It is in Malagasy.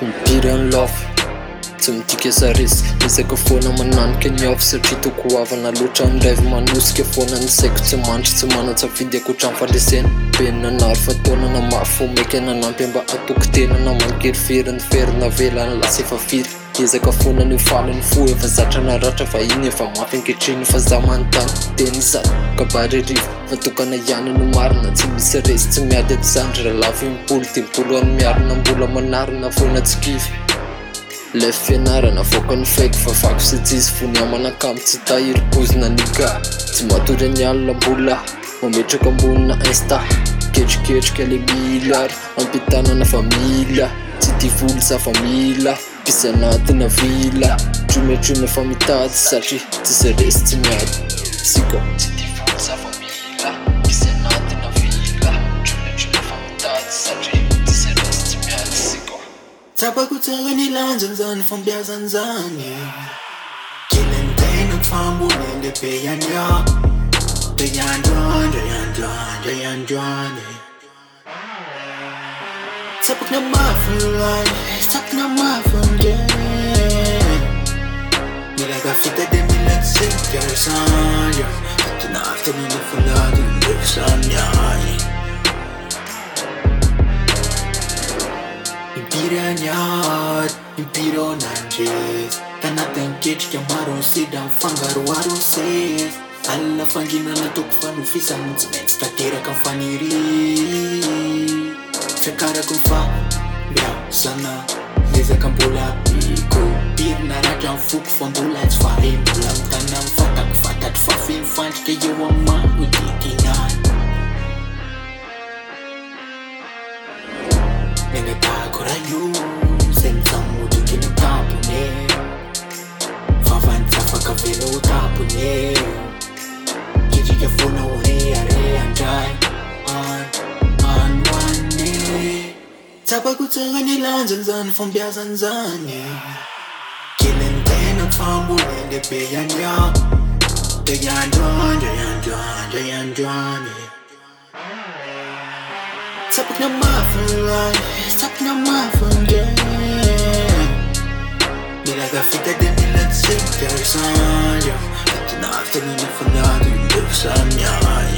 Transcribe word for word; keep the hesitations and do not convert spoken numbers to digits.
Mipiry any lafo, tsy midika sarisy. Ezaka foana mananika ny afo satria toko havana loatra ny rêve manosika foana ny saiko tsy mantry tsy manan-tsafidy akoatra ny fandresena. Penina naro fataona na mafy maika nanampy mba atoko tena na mankery fery ny ferina vela ny lasa efa firy. Ezaka foana ny falany fo efa zatra na ratra fa iny efa mafy ankehitriny fa za manontany teny zany kabary rivo fa tokana ihany no marina tsy misy resy tsy miady aty zandry raha lafo impolo dimpolo any miarina mbola manarina foana tsy kivy. Le fianarana voaka ny faiko fa fako sy tsisy fony amanakamo tsy tahiry pozina ny ga tsy matory any alina mbola mametraka ambonina insta ketriketrika le milary ampitanana famila tsy tivolo za famila pisy anatina vila trometrome fa mitady satria tsisy resy tsy miady sika tsy tivolo za famila pisy anatina vila trometrome fa mitady satria tsisy resy tsy miady sika. Tsapako tsara ny lanjany zany fambiazany zany kelany tena fambolende be andra be androandra androandra androandra tsapako na mafilay tsapako na mafandre milaga fita de milaga sikar sandra atinaftanina fulado nefsanyay Impiry anyad, impiry onandres tanaty ketrika maro ny sida mifangaroaro ses alina fanginana toko fanofisany tsy maintsy tanteraka faniry fiakarako ny fa miazana ezaka mbola piko pirina ratra mifoko fa mbola tsy fare mbola mitana mifatako fatatry fa fe mifandrika eo amano ditinany nengatako raha io zay mizamodoky ny tampony favanitsafaka velo tampony ketrika foana oreare andray anoane tsapako tsara ny lanjany zany fambiazany zany kelany tena fambolende be andra be androandra androandra androandra tsapako na mafilay tsapako na mafandre milaga fita de milaga sikar sandra atinaftanina fulado nefsanyay